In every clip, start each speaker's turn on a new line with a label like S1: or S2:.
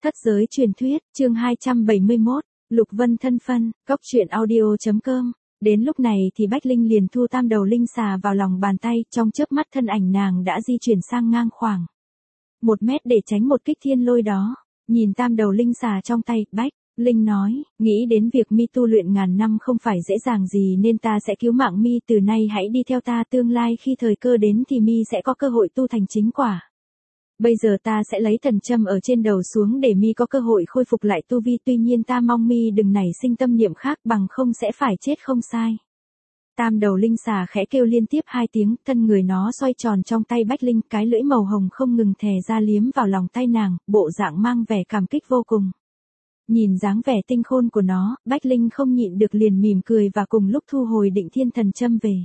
S1: Thất giới truyền thuyết, chương 271, Lục Vân thân phân, Cốc truyện audio.com. Đến lúc này thì Bách Linh liền thu tam đầu linh xà vào lòng bàn tay, trong chớp mắt thân ảnh nàng đã di chuyển sang ngang khoảng 1 mét để tránh một kích thiên lôi đó. Nhìn tam đầu linh xà trong tay, Bách Linh nói, nghĩ đến việc mi tu luyện ngàn năm không phải dễ dàng gì nên ta sẽ cứu mạng mi, từ nay hãy đi theo ta, tương lai khi thời cơ đến thì mi sẽ có cơ hội tu thành chính quả. Bây giờ ta sẽ lấy thần châm ở trên đầu xuống để mi có cơ hội khôi phục lại tu vi, tuy nhiên ta mong mi đừng nảy sinh tâm niệm khác, bằng không sẽ phải chết không sai. Tam đầu linh xà khẽ kêu liên tiếp 2 tiếng, thân người nó xoay tròn trong tay Bách Linh, cái lưỡi màu hồng không ngừng thè ra liếm vào lòng tay nàng, bộ dạng mang vẻ cảm kích vô cùng. Nhìn dáng vẻ tinh khôn của nó, Bách Linh không nhịn được liền mỉm cười và cùng lúc thu hồi định thiên thần châm về.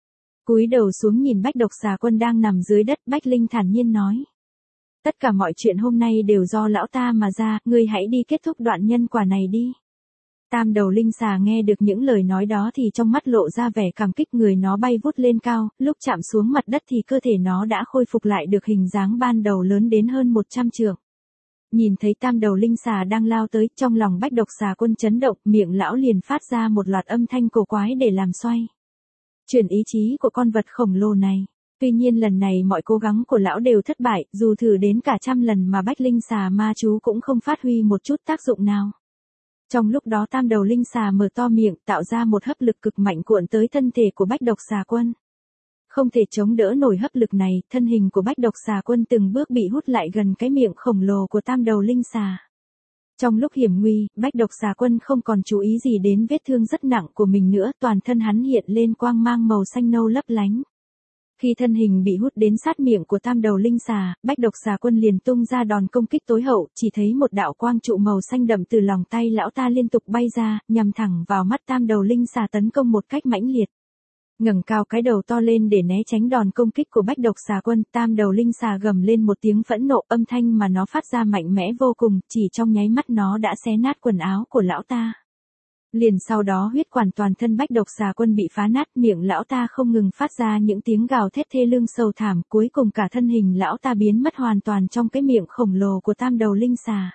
S1: Cúi đầu xuống nhìn Bách Độc Xà Quân đang nằm dưới đất, Bách Linh thản nhiên nói. Tất cả mọi chuyện hôm nay đều do lão ta mà ra, ngươi hãy đi kết thúc đoạn nhân quả này đi. Tam đầu linh xà nghe được những lời nói đó thì trong mắt lộ ra vẻ cảm kích, người nó bay vút lên cao, lúc chạm xuống mặt đất thì cơ thể nó đã khôi phục lại được hình dáng ban đầu lớn đến hơn 100 trượng. Nhìn thấy tam đầu linh xà đang lao tới, trong lòng Bách Độc Xà Quân chấn động, miệng lão liền phát ra một loạt âm thanh cổ quái để làm xoay chuyển ý chí của con vật khổng lồ này. Tuy nhiên lần này mọi cố gắng của lão đều thất bại, dù thử đến cả 100 lần mà Bách Linh xà ma chú cũng không phát huy một chút tác dụng nào. Trong lúc đó tam đầu linh xà mở to miệng, tạo ra một hấp lực cực mạnh cuộn tới thân thể của Bách Độc Xà Quân. Không thể chống đỡ nổi hấp lực này, thân hình của Bách Độc Xà Quân từng bước bị hút lại gần cái miệng khổng lồ của tam đầu linh xà. Trong lúc hiểm nguy, Bách Độc Xà Quân không còn chú ý gì đến vết thương rất nặng của mình nữa, toàn thân hắn hiện lên quang mang màu xanh nâu lấp lánh. Khi thân hình bị hút đến sát miệng của tam đầu linh xà, Bách Độc Xà Quân liền tung ra đòn công kích tối hậu, chỉ thấy một đạo quang trụ màu xanh đậm từ lòng tay lão ta liên tục bay ra, nhằm thẳng vào mắt tam đầu linh xà tấn công một cách mãnh liệt. Ngẩng cao cái đầu to lên để né tránh đòn công kích của Bách Độc Xà Quân, tam đầu linh xà gầm lên một tiếng phẫn nộ, âm thanh mà nó phát ra mạnh mẽ vô cùng, chỉ trong nháy mắt nó đã xé nát quần áo của lão ta. Liền sau đó huyết quản toàn thân Bách Độc Xà Quân bị phá nát, miệng lão ta không ngừng phát ra những tiếng gào thét thê lương sầu thảm, cuối cùng cả thân hình lão ta biến mất hoàn toàn trong cái miệng khổng lồ của tam đầu linh xà.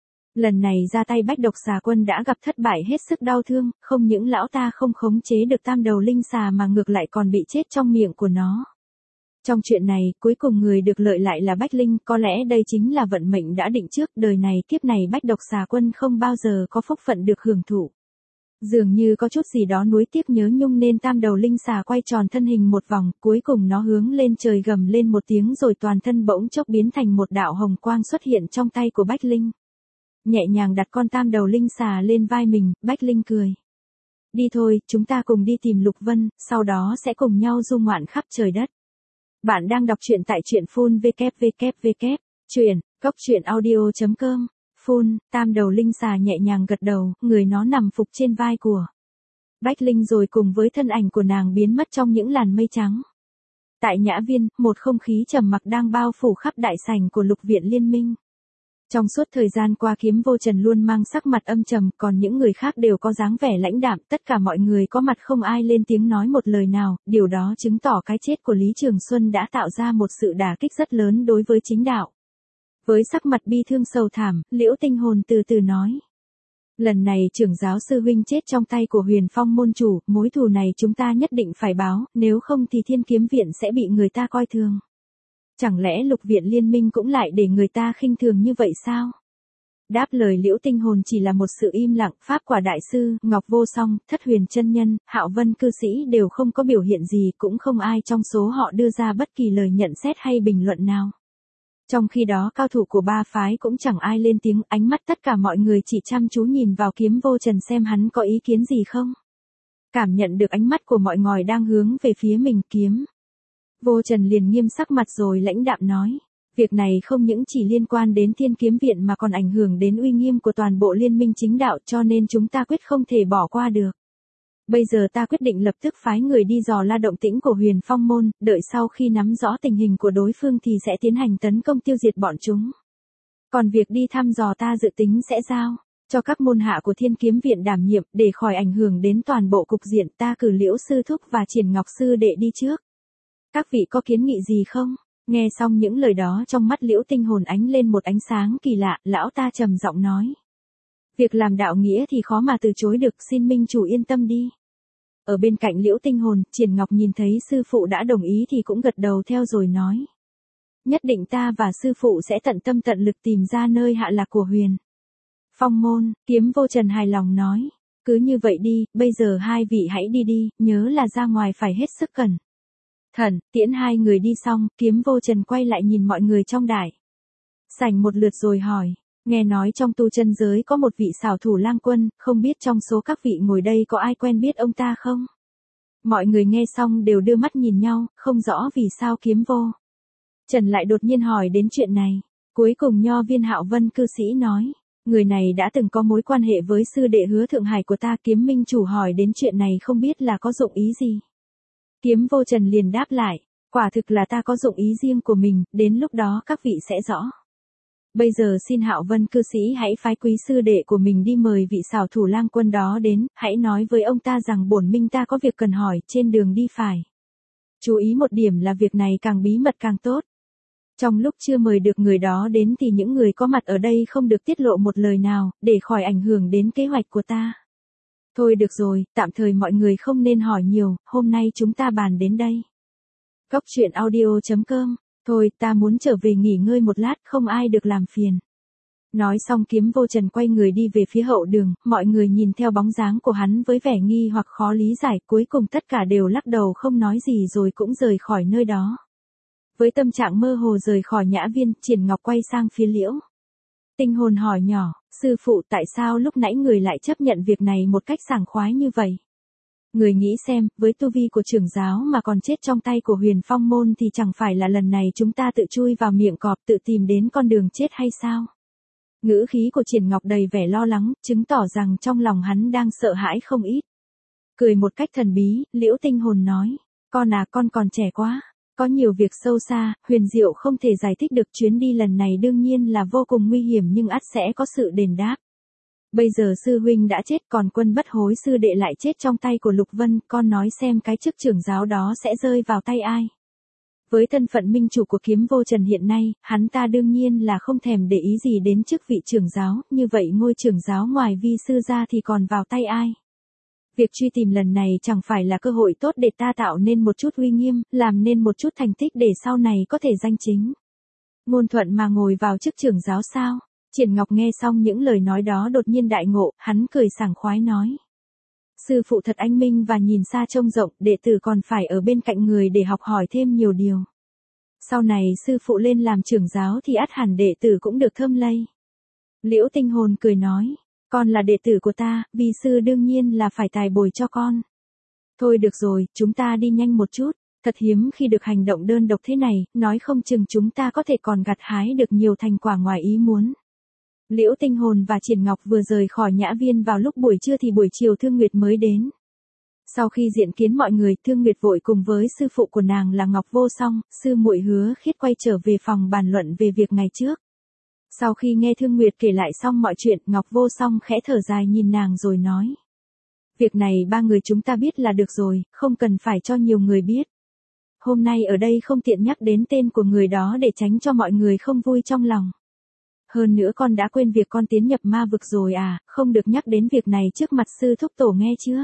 S1: Lần này ra tay Bách Độc Xà Quân đã gặp thất bại hết sức đau thương, không những lão ta không khống chế được tam đầu linh xà mà ngược lại còn bị chết trong miệng của nó. Trong chuyện này, cuối cùng người được lợi lại là Bách Linh, có lẽ đây chính là vận mệnh đã định trước, đời này kiếp này Bách Độc Xà Quân không bao giờ có phúc phận được hưởng thụ. Dường như có chút gì đó nuối tiếc nhớ nhung nên tam đầu linh xà quay tròn thân hình một vòng, cuối cùng nó hướng lên trời gầm lên một tiếng rồi toàn thân bỗng chốc biến thành một đạo hồng quang xuất hiện trong tay của Bách Linh. Nhẹ nhàng đặt con tam đầu linh xà lên vai mình, Bách Linh cười. Đi thôi, chúng ta cùng đi tìm Lục Vân, sau đó sẽ cùng nhau du ngoạn khắp trời đất. Bạn đang đọc truyện tại truyện full Cốc truyện audio.com. Phun, tam đầu linh xà nhẹ nhàng gật đầu, người nó nằm phục trên vai của Bách Linh rồi cùng với thân ảnh của nàng biến mất trong những làn mây trắng. Tại Nhã Viên, một không khí trầm mặc đang bao phủ khắp đại sảnh của Lục Viện Liên Minh. Trong suốt thời gian qua Kiếm Vô Trần luôn mang sắc mặt âm trầm, còn những người khác đều có dáng vẻ lãnh đạm, tất cả mọi người có mặt không ai lên tiếng nói một lời nào, điều đó chứng tỏ cái chết của Lý Trường Xuân đã tạo ra một sự đả kích rất lớn đối với chính đạo. Với sắc mặt bi thương sầu thảm, Liễu Tinh Hồn từ từ nói. Lần này trưởng giáo sư huynh chết trong tay của Huyền Phong môn chủ, mối thù này chúng ta nhất định phải báo, nếu không thì Thiên Kiếm Viện sẽ bị người ta coi thường. Chẳng lẽ Lục Viện Liên Minh cũng lại để người ta khinh thường như vậy sao? Đáp lời Liễu Tinh Hồn chỉ là một sự im lặng, Pháp Quả Đại Sư, Ngọc Vô Song, Thất Huyền Chân Nhân, Hạo Vân Cư Sĩ đều không có biểu hiện gì, cũng không ai trong số họ đưa ra bất kỳ lời nhận xét hay bình luận nào. Trong khi đó cao thủ của ba phái cũng chẳng ai lên tiếng, ánh mắt tất cả mọi người chỉ chăm chú nhìn vào Kiếm Vô Trần xem hắn có ý kiến gì không. Cảm nhận được ánh mắt của mọi người đang hướng về phía mình, Kiếm Vô Trần liền nghiêm sắc mặt rồi lãnh đạm nói. Việc này không những chỉ liên quan đến Thiên Kiếm Viện mà còn ảnh hưởng đến uy nghiêm của toàn bộ liên minh chính đạo, cho nên chúng ta quyết không thể bỏ qua được. Bây giờ ta quyết định lập tức phái người đi dò la động tĩnh của Huyền Phong môn, đợi sau khi nắm rõ tình hình của đối phương thì sẽ tiến hành tấn công tiêu diệt bọn chúng. Còn việc đi thăm dò ta dự tính sẽ giao cho các môn hạ của Thiên Kiếm Viện đảm nhiệm, để khỏi ảnh hưởng đến toàn bộ cục diện, ta cử Liễu sư thúc và Triển Ngọc sư đệ đi trước. Các vị có kiến nghị gì không? Nghe xong những lời đó trong mắt Liễu Tinh Hồn ánh lên một ánh sáng kỳ lạ, lão ta trầm giọng nói. Việc làm đạo nghĩa thì khó mà từ chối được, xin minh chủ yên tâm đi. Ở bên cạnh Liễu Tinh Hồn, Triển Ngọc nhìn thấy sư phụ đã đồng ý thì cũng gật đầu theo rồi nói. Nhất định ta và sư phụ sẽ tận tâm tận lực tìm ra nơi hạ lạc của Huyền Phong môn. Kiếm Vô Trần hài lòng nói. Cứ như vậy đi, bây giờ hai vị hãy đi đi, nhớ là ra ngoài phải hết sức cẩn thận. Tiễn hai người đi xong, Kiếm Vô Trần quay lại nhìn mọi người trong đại sảnh một lượt rồi hỏi. Nghe nói trong tu chân giới có một vị xảo thủ lang quân, không biết trong số các vị ngồi đây có ai quen biết ông ta không? Mọi người nghe xong đều đưa mắt nhìn nhau, không rõ vì sao Kiếm Vô Trần lại đột nhiên hỏi đến chuyện này. Cuối cùng Nho Viên Hạo Vân cư sĩ nói. Người này đã từng có mối quan hệ với sư đệ Hứa Thượng Hải của ta. Kiếm minh chủ hỏi đến chuyện này không biết là có dụng ý gì. Kiếm Vô Trần liền đáp lại. Quả thực là ta có dụng ý riêng của mình, đến lúc đó các vị sẽ rõ. Bây giờ xin Hạo Vân cư sĩ hãy phái quý sư đệ của mình đi mời vị xảo thủ lang quân đó đến, hãy nói với ông ta rằng bổn minh ta có việc cần hỏi, trên đường đi phải chú ý một điểm là việc này càng bí mật càng tốt. Trong lúc chưa mời được người đó đến thì những người có mặt ở đây không được tiết lộ một lời nào, để khỏi ảnh hưởng đến kế hoạch của ta. Thôi được rồi, tạm thời mọi người không nên hỏi nhiều, hôm nay chúng ta bàn đến đây. Cóc truyện audio.com. Thôi, ta muốn trở về nghỉ ngơi một lát, không ai được làm phiền. Nói xong Kiếm Vô Trần quay người đi về phía hậu đường, mọi người nhìn theo bóng dáng của hắn với vẻ nghi hoặc khó lý giải, cuối cùng tất cả đều lắc đầu không nói gì rồi cũng rời khỏi nơi đó. Với tâm trạng mơ hồ rời khỏi nhã viên, Triển Ngọc quay sang phía Liễu Tinh Hồn hỏi nhỏ, sư phụ tại sao lúc nãy người lại chấp nhận việc này một cách sảng khoái như vậy? Người nghĩ xem, với tu vi của trưởng giáo mà còn chết trong tay của Huyền Phong môn thì chẳng phải là lần này chúng ta tự chui vào miệng cọp tự tìm đến con đường chết hay sao? Ngữ khí của Triển Ngọc đầy vẻ lo lắng, chứng tỏ rằng trong lòng hắn đang sợ hãi không ít. Cười một cách thần bí, Liễu Tinh Hồn nói, con à, con còn trẻ quá. Có nhiều việc sâu xa, huyền diệu không thể giải thích được. Chuyến đi lần này đương nhiên là vô cùng nguy hiểm nhưng ắt sẽ có sự đền đáp. Bây giờ sư huynh đã chết còn quân bất hối sư đệ lại chết trong tay của Lục Vân, con nói xem cái chức trưởng giáo đó sẽ rơi vào tay ai? Với thân phận minh chủ của Kiếm Vô Trần hiện nay, hắn ta đương nhiên là không thèm để ý gì đến chức vị trưởng giáo, như vậy ngôi trưởng giáo ngoài vi sư ra thì còn vào tay ai? Việc truy tìm lần này chẳng phải là cơ hội tốt để ta tạo nên một chút uy nghiêm, làm nên một chút thành tích để sau này có thể danh chính ngôn thuận mà ngồi vào chức trưởng giáo sao? Triển Ngọc nghe xong những lời nói đó đột nhiên đại ngộ, hắn cười sảng khoái nói. Sư phụ thật anh minh và nhìn xa trông rộng, đệ tử còn phải ở bên cạnh người để học hỏi thêm nhiều điều. Sau này sư phụ lên làm trưởng giáo thì ắt hẳn đệ tử cũng được thơm lây. Liễu Tinh Hồn cười nói. Con là đệ tử của ta, vi sư đương nhiên là phải tài bồi cho con. Thôi được rồi, chúng ta đi nhanh một chút. Thật hiếm khi được hành động đơn độc thế này, nói không chừng chúng ta có thể còn gặt hái được nhiều thành quả ngoài ý muốn. Liễu Tinh Hồn và Triển Ngọc vừa rời khỏi nhã viên vào lúc buổi trưa thì buổi chiều Thương Nguyệt mới đến. Sau khi diện kiến mọi người, Thương Nguyệt vội cùng với sư phụ của nàng là Ngọc Vô Song, sư muội Hứa Khiết quay trở về phòng bàn luận về việc ngày trước. Sau khi nghe Thương Nguyệt kể lại xong mọi chuyện, Ngọc Vô Song khẽ thở dài nhìn nàng rồi nói. Việc này ba người chúng ta biết là được rồi, không cần phải cho nhiều người biết. Hôm nay ở đây không tiện nhắc đến tên của người đó để tránh cho mọi người không vui trong lòng. Hơn nữa con đã quên việc con tiến nhập ma vực rồi à, không được nhắc đến việc này trước mặt sư thúc tổ nghe chưa?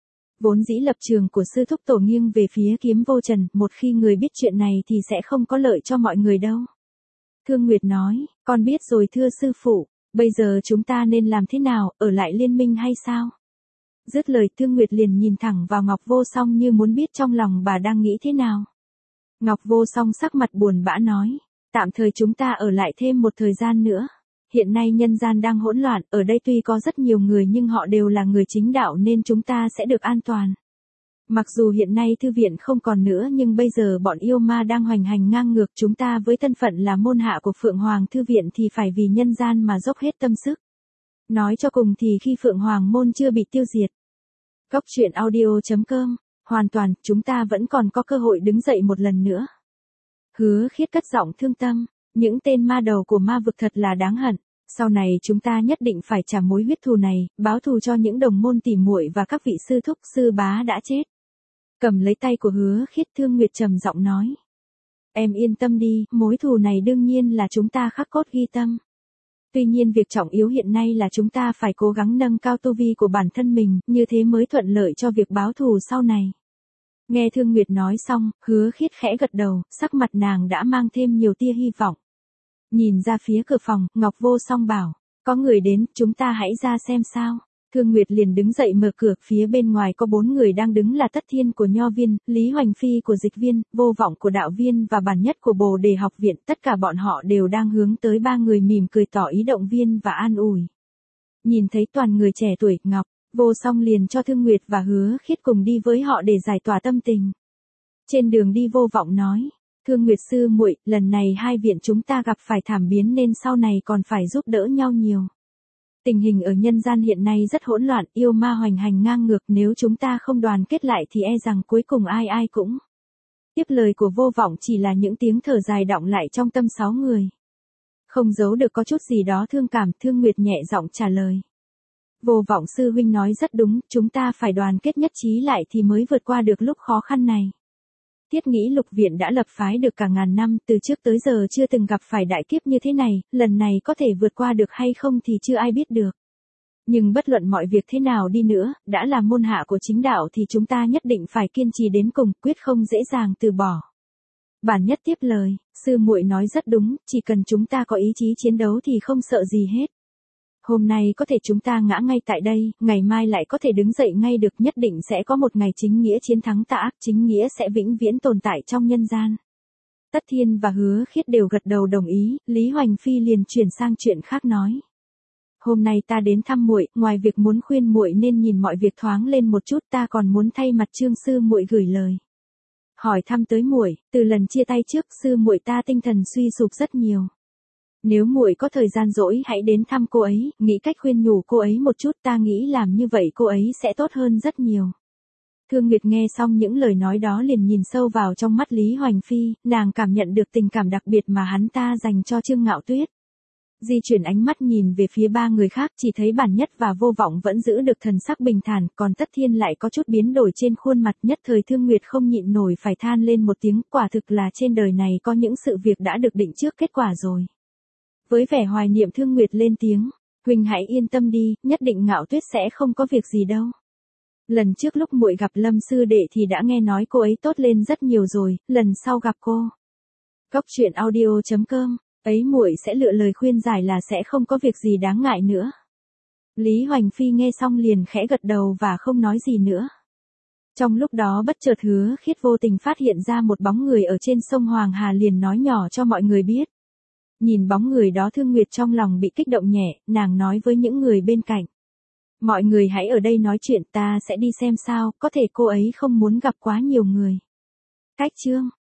S1: Vốn dĩ lập trường của sư thúc tổ nghiêng về phía Kiếm Vô Trần, một khi người biết chuyện này thì sẽ không có lợi cho mọi người đâu. Thương Nguyệt nói, con biết rồi thưa sư phụ, bây giờ chúng ta nên làm thế nào, ở lại liên minh hay sao? Dứt lời Thương Nguyệt liền nhìn thẳng vào Ngọc Vô Song như muốn biết trong lòng bà đang nghĩ thế nào. Ngọc Vô Song sắc mặt buồn bã nói, tạm thời chúng ta ở lại thêm một thời gian nữa. Hiện nay nhân gian đang hỗn loạn, ở đây tuy có rất nhiều người nhưng họ đều là người chính đạo nên chúng ta sẽ được an toàn. Mặc dù hiện nay thư viện không còn nữa nhưng bây giờ bọn yêu ma đang hoành hành ngang ngược, chúng ta với thân phận là môn hạ của Phượng Hoàng thư viện thì phải vì nhân gian mà dốc hết tâm sức. Nói cho cùng thì khi Phượng Hoàng môn chưa bị tiêu diệt. Cóc truyện audio.com, hoàn toàn, chúng ta vẫn còn có cơ hội đứng dậy một lần nữa. Hứa Khiết cất giọng thương tâm, những tên ma đầu của ma vực thật là đáng hận. Sau này chúng ta nhất định phải trả mối huyết thù này, báo thù cho những đồng môn tỉ muội và các vị sư thúc sư bá đã chết. Cầm lấy tay của Hứa Khiết, Thương Nguyệt trầm giọng nói. Em yên tâm đi, mối thù này đương nhiên là chúng ta khắc cốt ghi tâm. Tuy nhiên việc trọng yếu hiện nay là chúng ta phải cố gắng nâng cao tu vi của bản thân mình, như thế mới thuận lợi cho việc báo thù sau này. Nghe Thương Nguyệt nói xong, Hứa Khiết khẽ gật đầu, sắc mặt nàng đã mang thêm nhiều tia hy vọng. Nhìn ra phía cửa phòng, Ngọc Vô Song bảo, có người đến, chúng ta hãy ra xem sao. Thương Nguyệt liền đứng dậy mở cửa, phía bên ngoài có 4 người đang đứng là Tất Thiên của Nho Viên, Lý Hoành Phi của Dịch Viên, Vô Vọng của Đạo Viên và Bản Nhất của Bồ Đề Học Viện, tất cả bọn họ đều đang hướng tới 3 người mỉm cười tỏ ý động viên và an ủi. Nhìn thấy toàn người trẻ tuổi, Ngọc Vô Song liền cho Thương Nguyệt và Hứa Khiết cùng đi với họ để giải tỏa tâm tình. Trên đường đi Vô Vọng nói, Thương Nguyệt sư muội, lần này hai viện chúng ta gặp phải thảm biến nên sau này còn phải giúp đỡ nhau nhiều. Tình hình ở nhân gian hiện nay rất hỗn loạn, yêu ma hoành hành ngang ngược, nếu chúng ta không đoàn kết lại thì e rằng cuối cùng ai ai cũng. Tiếp lời của Vô Vọng chỉ là những tiếng thở dài đọng lại trong tâm 6 người. Không giấu được có chút gì đó thương cảm, Thương Nguyệt nhẹ giọng trả lời. Vô Vọng sư huynh nói rất đúng, chúng ta phải đoàn kết nhất trí lại thì mới vượt qua được lúc khó khăn này. Thiết nghĩ Lục viện đã lập phái được cả ngàn năm, từ trước tới giờ chưa từng gặp phải đại kiếp như thế này, lần này có thể vượt qua được hay không thì chưa ai biết được. Nhưng bất luận mọi việc thế nào đi nữa, đã là môn hạ của chính đạo thì chúng ta nhất định phải kiên trì đến cùng, quyết không dễ dàng từ bỏ. Bản Nhất tiếp lời, sư muội nói rất đúng, chỉ cần chúng ta có ý chí chiến đấu thì không sợ gì hết. Hôm nay có thể chúng ta ngã ngay tại đây, ngày mai lại có thể đứng dậy ngay được, nhất định sẽ có một ngày chính nghĩa chiến thắng tà ác, chính nghĩa sẽ vĩnh viễn tồn tại trong nhân gian. Tất Thiên và Hứa Khiết đều gật đầu đồng ý, Lý Hoành Phi liền chuyển sang chuyện khác nói. Hôm nay ta đến thăm muội, ngoài việc muốn khuyên muội nên nhìn mọi việc thoáng lên một chút, ta còn muốn thay mặt Trương sư muội gửi lời hỏi thăm tới muội, từ lần chia tay trước, sư muội ta tinh thần suy sụp rất nhiều. Nếu muội có thời gian rỗi hãy đến thăm cô ấy, nghĩ cách khuyên nhủ cô ấy một chút, ta nghĩ làm như vậy cô ấy sẽ tốt hơn rất nhiều. Thương Nguyệt nghe xong những lời nói đó liền nhìn sâu vào trong mắt Lý Hoành Phi, nàng cảm nhận được tình cảm đặc biệt mà hắn ta dành cho Trương Ngạo Tuyết. Di chuyển ánh mắt nhìn về phía 3 người khác, chỉ thấy Bản Nhất và Vô Vọng vẫn giữ được thần sắc bình thản, còn Tất Thiên lại có chút biến đổi trên khuôn mặt, nhất thời Thương Nguyệt không nhịn nổi phải than lên một tiếng, quả thực là trên đời này có những sự việc đã được định trước kết quả rồi. Với vẻ hoài niệm Thương Nguyệt lên tiếng, huynh hãy yên tâm đi, nhất định Ngạo Tuyết sẽ không có việc gì đâu. Lần trước lúc muội gặp Lâm sư đệ thì đã nghe nói cô ấy tốt lên rất nhiều rồi, lần sau gặp cô. Góc truyện audio.com, ấy muội sẽ lựa lời khuyên giải là sẽ không có việc gì đáng ngại nữa. Lý Hoành Phi nghe xong liền khẽ gật đầu và không nói gì nữa. Trong lúc đó bất chợt Hứa Khiết vô tình phát hiện ra một bóng người ở trên sông Hoàng Hà, liền nói nhỏ cho mọi người biết. Nhìn bóng người đó Thương Nguyệt trong lòng bị kích động nhẹ, nàng nói với những người bên cạnh. Mọi người hãy ở đây nói chuyện, ta sẽ đi xem sao, có thể cô ấy không muốn gặp quá nhiều người. Cách chương